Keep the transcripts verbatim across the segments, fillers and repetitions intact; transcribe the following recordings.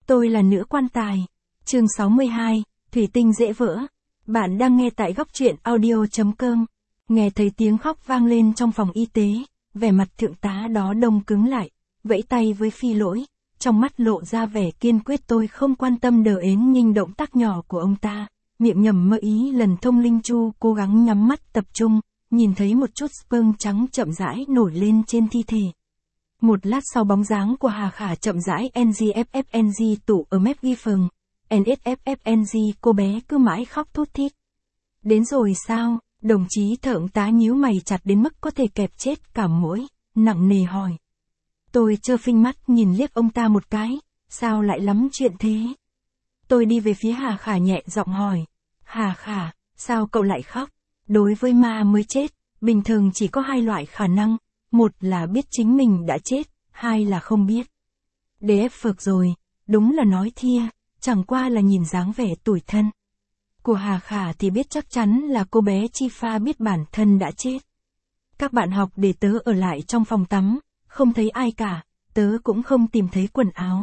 Tôi là nữ quan tài. Chương sáu mươi hai, thủy tinh dễ vỡ. Bạn đang nghe tại góc truyện audio chấm com. Nghe thấy tiếng khóc vang lên trong phòng y tế, vẻ mặt thượng tá đó đông cứng lại, vẫy tay với Phi Lỗi, trong mắt lộ ra vẻ kiên quyết. Tôi không quan tâm đờ ến nhưng động tác nhỏ của ông ta, miệng nhầm mơ ý lần thông linh chu, cố gắng nhắm mắt tập trung, nhìn thấy một chút sperm trắng chậm rãi nổi lên trên thi thể. Một lát sau bóng dáng của Hà Khả chậm rãi en giê ép ép en giê tụ ở mép ghi phừng, en ét ép ép en giê cô bé cứ mãi khóc thút thít. Đến rồi sao? Đồng chí thượng tá nhíu mày chặt đến mức có thể kẹp chết cả mũi, nặng nề hỏi. Tôi trơ phinh mắt nhìn liếc ông ta một cái, sao lại lắm chuyện thế? Tôi đi về phía Hà Khả nhẹ giọng hỏi. Hà Khả, sao cậu lại khóc? Đối với ma mới chết, bình thường chỉ có hai loại khả năng, một là biết chính mình đã chết, hai là không biết. đê ép phược rồi, đúng là nói thia, chẳng qua là nhìn dáng vẻ tủi thân của Hà Khả thì biết chắc chắn là cô bé Chi Pha biết bản thân đã chết. Các bạn học để tớ ở lại trong phòng tắm, không thấy ai cả, tớ cũng không tìm thấy quần áo.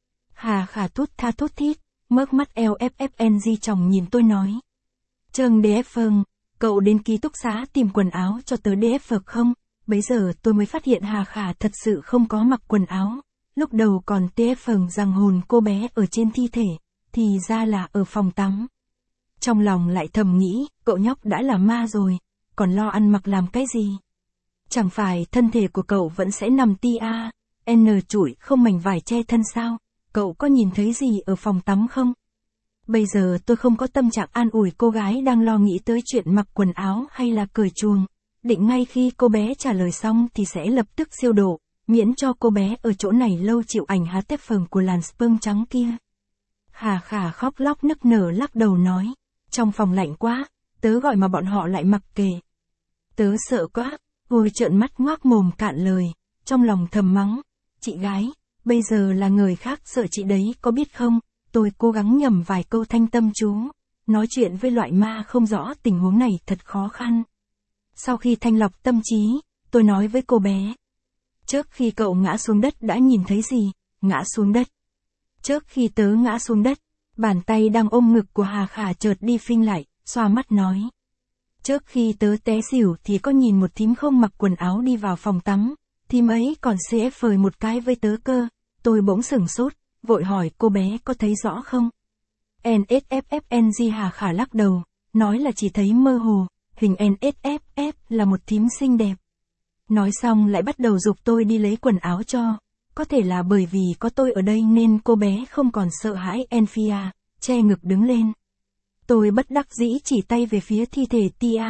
Hà Khả thút tha thút thít, mớc mắt lờ ép ép en giê chồng nhìn tôi nói. Trương đê ép Phương, cậu đến ký túc xá tìm quần áo cho tớ đê ép Phược không? Bấy giờ tôi mới phát hiện Hà Khả thật sự không có mặc quần áo, lúc đầu còn đê ép Phường rằng hồn cô bé ở trên thi thể, thì ra là ở phòng tắm. Trong lòng lại thầm nghĩ, cậu nhóc đã là ma rồi, còn lo ăn mặc làm cái gì? Chẳng phải thân thể của cậu vẫn sẽ nằm ti a, n trụi không mảnh vải che thân sao? Cậu có nhìn thấy gì ở phòng tắm không? Bây giờ tôi không có tâm trạng an ủi cô gái đang lo nghĩ tới chuyện mặc quần áo hay là cởi chuồng. Định ngay khi cô bé trả lời xong thì sẽ lập tức siêu độ, miễn cho cô bé ở chỗ này lâu chịu ảnh há tép phường của làn sperm trắng kia. Hà Khả khóc lóc nức nở lắc đầu nói. Trong phòng lạnh quá, tớ gọi mà bọn họ lại mặc kệ. Tớ sợ quá, ngồi trợn mắt ngoác mồm cạn lời, trong lòng thầm mắng. Chị gái, bây giờ là người khác sợ chị đấy có biết không? Tôi cố gắng nhầm vài câu thanh tâm chú. Nói chuyện với loại ma không rõ tình huống này thật khó khăn. Sau khi thanh lọc tâm trí, tôi nói với cô bé. Trước khi cậu ngã xuống đất đã nhìn thấy gì? Ngã xuống đất. Trước khi tớ ngã xuống đất, bàn tay đang ôm ngực của Hà Khả chợt đi phinh lại, xoa mắt nói. Trước khi tớ té xỉu thì có nhìn một thím không mặc quần áo đi vào phòng tắm, thím ấy còn xê ép phời một cái với tớ cơ. Tôi bỗng sửng sốt, vội hỏi cô bé có thấy rõ không? en ét ép ép en giê Hà Khả lắc đầu, nói là chỉ thấy mơ hồ, hình en ét ép ép là một thím xinh đẹp. Nói xong lại bắt đầu giục tôi đi lấy quần áo cho. Có thể là bởi vì có tôi ở đây nên cô bé không còn sợ hãi Enfia, che ngực đứng lên. Tôi bất đắc dĩ chỉ tay về phía thi thể Tia,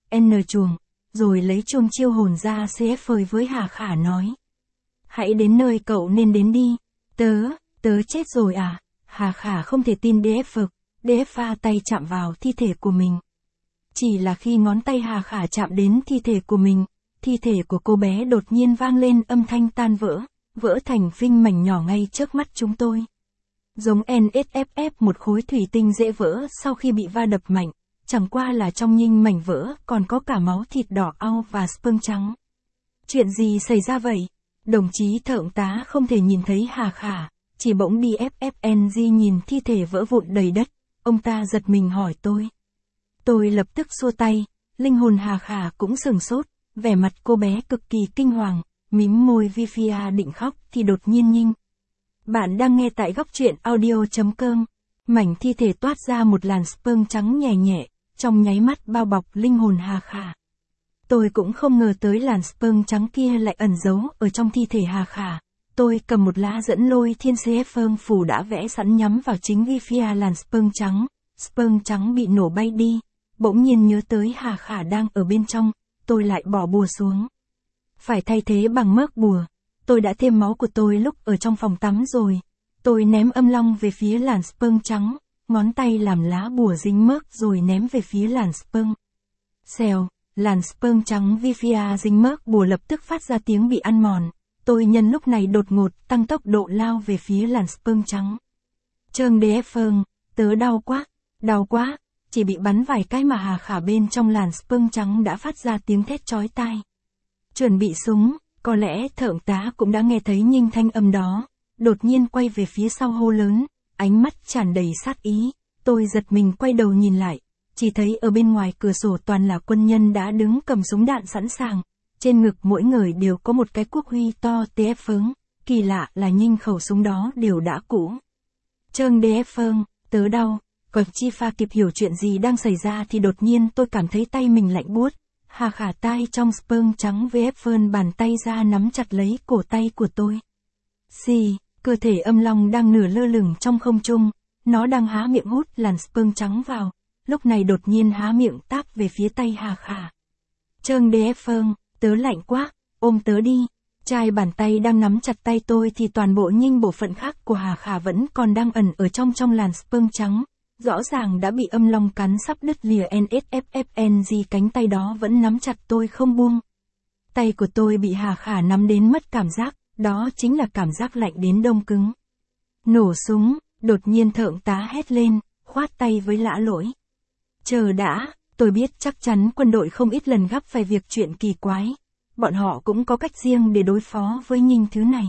N chuồng, rồi lấy chuông chiêu hồn ra xê ép phơi với Hà Khả nói. Hãy đến nơi cậu nên đến đi. Tớ, tớ chết rồi à? Hà Khả không thể tin đê ép Phực, đê ép pha tay chạm vào thi thể của mình. Chỉ là khi ngón tay Hà Khả chạm đến thi thể của mình, thi thể của cô bé đột nhiên vang lên âm thanh tan vỡ, vỡ thành phinh mảnh nhỏ ngay trước mắt chúng tôi. Giống en ét ép ép một khối thủy tinh dễ vỡ sau khi bị va đập mạnh, chẳng qua là trong nhinh mảnh vỡ còn có cả máu thịt đỏ au và sperm trắng. Chuyện gì xảy ra vậy? Đồng chí thượng tá không thể nhìn thấy Hà Khả, chỉ bỗng đê ép ép en giê nhìn thi thể vỡ vụn đầy đất, ông ta giật mình hỏi tôi. Tôi lập tức xua tay, linh hồn Hà Khả cũng sửng sốt, vẻ mặt cô bé cực kỳ kinh hoàng, mím môi vi phia định khóc thì đột nhiên nhinh. Bạn đang nghe tại góc truyện audio chấm com. Mảnh thi thể toát ra một làn sperm trắng nhẹ nhẹ, trong nháy mắt bao bọc linh hồn Hà Khả. Tôi cũng không ngờ tới làn sperm trắng kia lại ẩn giấu ở trong thi thể Hà Khả. Tôi cầm một lá dẫn lôi thiên xê ép phơm phủ đã vẽ sẵn nhắm vào chính vi phia làn sperm trắng. Sperm trắng bị nổ bay đi, bỗng nhiên nhớ tới Hà Khả đang ở bên trong, tôi lại bỏ bùa xuống. Phải thay thế bằng mớc bùa. Tôi đã thêm máu của tôi lúc ở trong phòng tắm rồi. Tôi ném âm long về phía làn sperm trắng, ngón tay làm lá bùa dính mớc rồi ném về phía làn sperm. Xèo, làn sperm trắng vi phia dính mớc bùa lập tức phát ra tiếng bị ăn mòn. Tôi nhân lúc này đột ngột tăng tốc độ lao về phía làn sperm trắng. Trương đê ép Phương, tớ đau quá, đau quá, chỉ bị bắn vài cái mà Hà Khả bên trong làn sperm trắng đã phát ra tiếng thét chói tai. Chuẩn bị súng, có lẽ thượng tá cũng đã nghe thấy nhinh thanh âm đó. đột nhiên quay về phía sau hô lớn, ánh mắt tràn đầy sát ý. Tôi giật mình quay đầu nhìn lại, chỉ thấy ở bên ngoài cửa sổ toàn là quân nhân đã đứng cầm súng đạn sẵn sàng, trên ngực mỗi người đều có một cái quốc huy to tê ép phớng, kỳ lạ là nhưng khẩu súng đó đều đã cũ. Trơn đê ép phớng, tớ đau, còn chi pha kịp hiểu chuyện gì đang xảy ra thì đột nhiên tôi cảm thấy tay mình lạnh buốt, hà khả tai trong spơn trắng vê ép phơn bàn tay ra nắm chặt lấy cổ tay của tôi. Xì, cơ thể âm long đang nửa lơ lửng trong không trung, nó đang há miệng hút làn spơn trắng vào, lúc này đột nhiên há miệng táp về phía tay hà khả. Trơn đê ép phơn, tớ lạnh quá, ôm tớ đi. Trai bàn tay đang nắm chặt tay tôi thì toàn bộ nhưng bộ phận khác của hà khả vẫn còn đang ẩn ở trong trong làn spơn trắng. Rõ ràng đã bị âm long cắn sắp đứt lìa en ét ép ép en giê, cánh tay đó vẫn nắm chặt tôi không buông. Tay của tôi bị hà khả nắm đến mất cảm giác, đó chính là cảm giác lạnh đến đông cứng. Nổ súng, đột nhiên thượng tá hét lên, khoát tay với Lã Lỗi. Chờ đã, tôi biết chắc chắn quân đội không ít lần gặp phải việc chuyện kỳ quái. Bọn họ cũng có cách riêng để đối phó với những thứ này.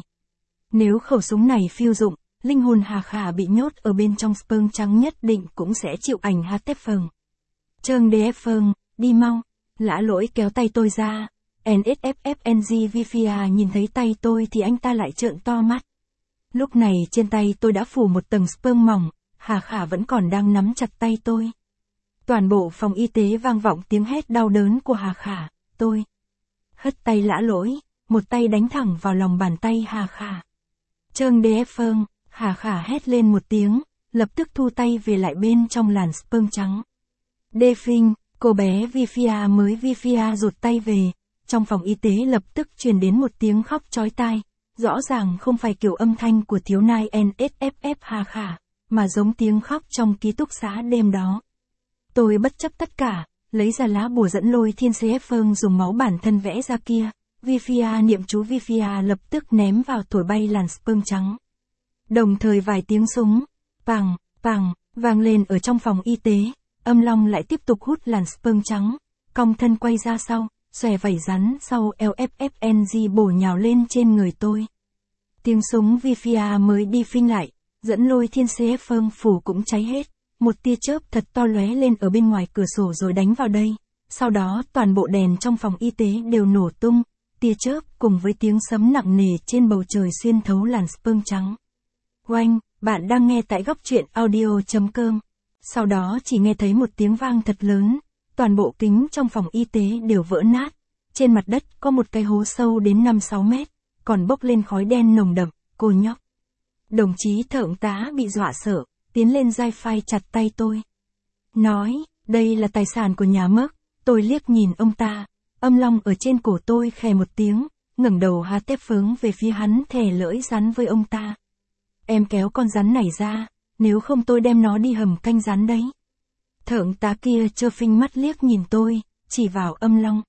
Nếu khẩu súng này phiêu dụng, linh hồn hà khả bị nhốt ở bên trong spơn trắng nhất định cũng sẽ chịu ảnh hát tép phờn. Trơn đê ép phờn, đi mau. Lã Lỗi kéo tay tôi ra. en ét ép ép en giê Vifia nhìn thấy tay tôi thì anh ta lại trợn to mắt. Lúc này trên tay tôi đã phủ một tầng spơn mỏng, hà khả vẫn còn đang nắm chặt tay tôi. Toàn bộ phòng y tế vang vọng tiếng hét đau đớn của hà khả, tôi hất tay Lã Lỗi, một tay đánh thẳng vào lòng bàn tay hà khả. Trơn đê ép phờn, hà khả hét lên một tiếng, lập tức thu tay về lại bên trong làn spơn trắng. Đê Phinh, cô bé Vifia mới Vifia rụt tay về, trong phòng y tế lập tức truyền đến một tiếng khóc chói tai, rõ ràng không phải kiểu âm thanh của thiếu nai en ét ép ép hà khả, mà giống tiếng khóc trong ký túc xá đêm đó. Tôi bất chấp tất cả, lấy ra lá bùa dẫn lôi thiên xê ép phơn dùng máu bản thân vẽ ra kia, Vifia niệm chú Vifia lập tức ném vào thổi bay làn spơn trắng. Đồng thời vài tiếng súng, pằng, pằng, vang lên ở trong phòng y tế, âm long lại tiếp tục hút làn spơn trắng, cong thân quay ra sau, xòe vảy rắn sau eo ép ép en giê bổ nhào lên trên người tôi. Tiếng súng Vifia mới đi phinh lại, dẫn lôi thiên xê ép phơn phủ cũng cháy hết, một tia chớp thật to lóe lên ở bên ngoài cửa sổ rồi đánh vào đây, sau đó toàn bộ đèn trong phòng y tế đều nổ tung, tia chớp cùng với tiếng sấm nặng nề trên bầu trời xuyên thấu làn spơn trắng. Oanh, bạn đang nghe tại góc truyện audio.com. Sau đó chỉ nghe thấy một tiếng vang thật lớn, toàn bộ kính trong phòng y tế đều vỡ nát, trên mặt đất có một cái hố sâu đến năm sáu mét, còn bốc lên khói đen nồng đậm, cô nhóc. Đồng chí thượng tá bị dọa sợ, tiến lên dai phai chặt tay tôi. Nói, đây là tài sản của nhà Merc, tôi liếc nhìn ông ta, âm long ở trên cổ tôi khè một tiếng, ngẩng đầu há tép phớng về phía hắn thè lưỡi rắn với ông ta. Em kéo con rắn này ra, nếu không tôi đem nó đi hầm canh rắn đấy. Thượng tá kia trơ phinh mắt liếc nhìn tôi, chỉ vào âm long.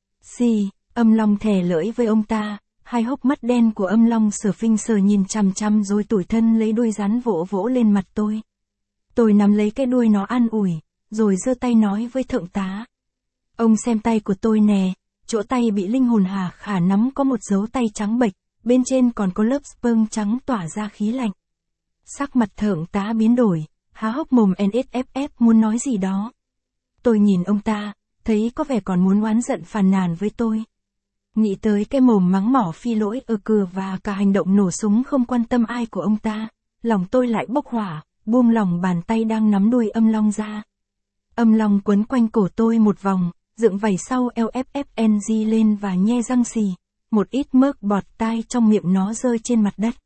Xì, âm long thè lưỡi với ông ta, hai hốc mắt đen của âm long sờ phinh sờ nhìn chằm chằm rồi tủi thân lấy đuôi rắn vỗ vỗ lên mặt tôi. Tôi nắm lấy cái đuôi nó an ủi, rồi giơ tay nói với thượng tá. Ông xem tay của tôi nè, chỗ tay bị linh hồn hà khả nắm có một dấu tay trắng bệch, bên trên còn có lớp spơn trắng tỏa ra khí lạnh. Sắc mặt thượng tá biến đổi, há hốc mồm en ét ép ép muốn nói gì đó. Tôi nhìn ông ta, thấy có vẻ còn muốn oán giận phàn nàn với tôi. Nghĩ tới cái mồm mắng mỏ phi lỗi ở cửa và cả hành động nổ súng không quan tâm ai của ông ta, lòng tôi lại bốc hỏa, buông lòng bàn tay đang nắm đuôi âm long ra. Âm long quấn quanh cổ tôi một vòng, dựng vảy sau eo ép ép en giê lên và nhe răng xì, một ít mớc bọt tai trong miệng nó rơi trên mặt đất.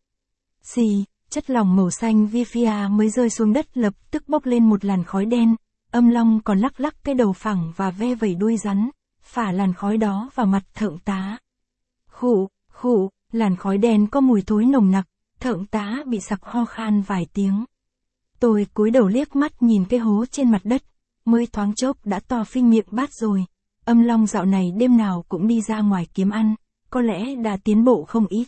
Xì, chất lỏng màu xanh Vifia mới rơi xuống đất lập tức bốc lên một làn khói đen, âm long còn lắc lắc cái đầu phẳng và ve vẩy đuôi rắn, phả làn khói đó vào mặt thượng tá. Khụ, khụ, làn khói đen có mùi thối nồng nặc, thượng tá bị sặc ho khan vài tiếng. Tôi cúi đầu liếc mắt nhìn cái hố trên mặt đất, mới thoáng chốc đã to phinh miệng bát rồi. Âm long dạo này đêm nào cũng đi ra ngoài kiếm ăn, có lẽ đã tiến bộ không ít.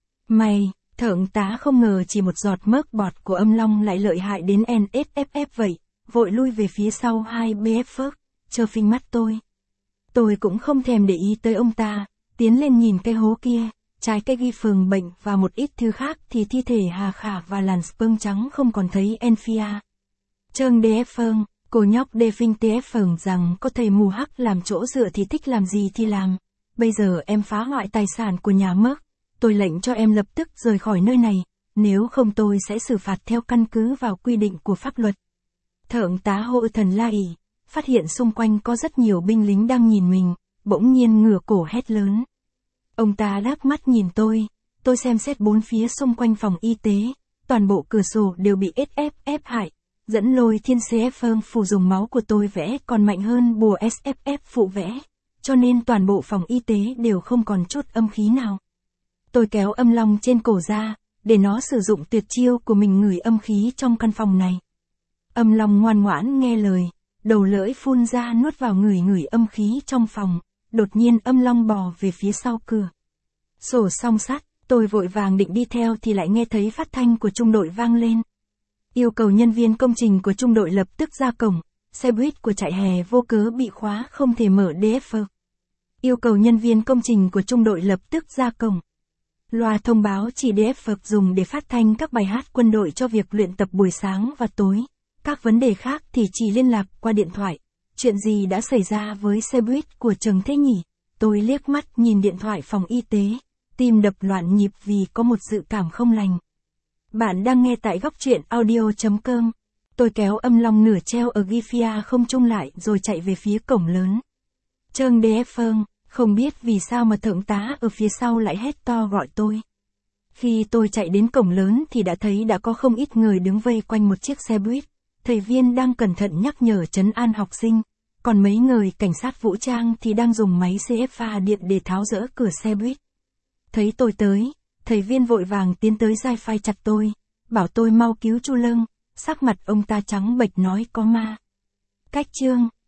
May, thượng tá không ngờ chỉ một giọt mớc bọt của âm long lại lợi hại đến en ét ép ép vậy, vội lui về phía sau hai bê ép phớt, trơ phinh mắt tôi. Tôi cũng không thèm để ý tới ông ta, tiến lên nhìn cái hố kia, trái cây ghi phường bệnh và một ít thứ khác thì thi thể Hà Khả và làn sperm trắng không còn thấy Enfia. Trơn đê ép phường, cô nhóc đê phinh tê ép phường rằng có thầy mù hắc làm chỗ dựa thì thích làm gì thì làm. Bây giờ em phá hoại tài sản của nhà Merc, tôi lệnh cho em lập tức rời khỏi nơi này, nếu không tôi sẽ xử phạt theo căn cứ vào quy định của pháp luật. Thượng tá Hô Thần la ỉ, phát hiện xung quanh có rất nhiều binh lính đang nhìn mình, bỗng nhiên ngửa cổ hét lớn. Ông ta đắc mắt nhìn tôi, tôi xem xét bốn phía xung quanh phòng y tế, toàn bộ cửa sổ đều bị ét ép ép hại, dẫn lôi thiên xê ép phơng phù dùng máu của tôi vẽ còn mạnh hơn bùa ét ép ép phụ vẽ, cho nên toàn bộ phòng y tế đều không còn chút âm khí nào. Tôi kéo âm long trên cổ ra, để nó sử dụng tuyệt chiêu của mình ngửi âm khí trong căn phòng này. Âm long ngoan ngoãn nghe lời, đầu lưỡi phun ra nuốt vào ngửi ngửi âm khí trong phòng, đột nhiên âm long bò về phía sau cửa. Sổ song sắt, tôi vội vàng định đi theo thì lại nghe thấy phát thanh của trung đội vang lên. Yêu cầu nhân viên công trình của trung đội lập tức ra cổng, xe buýt của trại hè vô cớ bị khóa không thể mở đê ép phờ. Yêu cầu nhân viên công trình của trung đội lập tức ra cổng. Loa thông báo chỉ đê ép phờ dùng để phát thanh các bài hát quân đội cho việc luyện tập buổi sáng và tối. Các vấn đề khác thì chỉ liên lạc qua điện thoại. Chuyện gì đã xảy ra với xe buýt của Trần thế nhỉ? Tôi liếc mắt nhìn điện thoại phòng y tế, tim đập loạn nhịp vì có một dự cảm không lành. Bạn đang nghe tại góc truyện audio chấm com. Tôi kéo âm long nửa treo ở Gifia không trung lại rồi chạy về phía cổng lớn. Trơn đê ép phơng, không biết vì sao mà thượng tá ở phía sau lại hét to gọi tôi. Khi tôi chạy đến cổng lớn thì đã thấy đã có không ít người đứng vây quanh một chiếc xe buýt. Thầy viên đang cẩn thận nhắc nhở trấn an học sinh, còn mấy người cảnh sát vũ trang thì đang dùng máy xê ép pha điện để tháo dỡ cửa xe buýt. Thấy tôi tới, thầy viên vội vàng tiến tới dai phai chặt tôi, bảo tôi mau cứu Chu Lương, sắc mặt ông ta trắng bệch nói có ma. Cách chương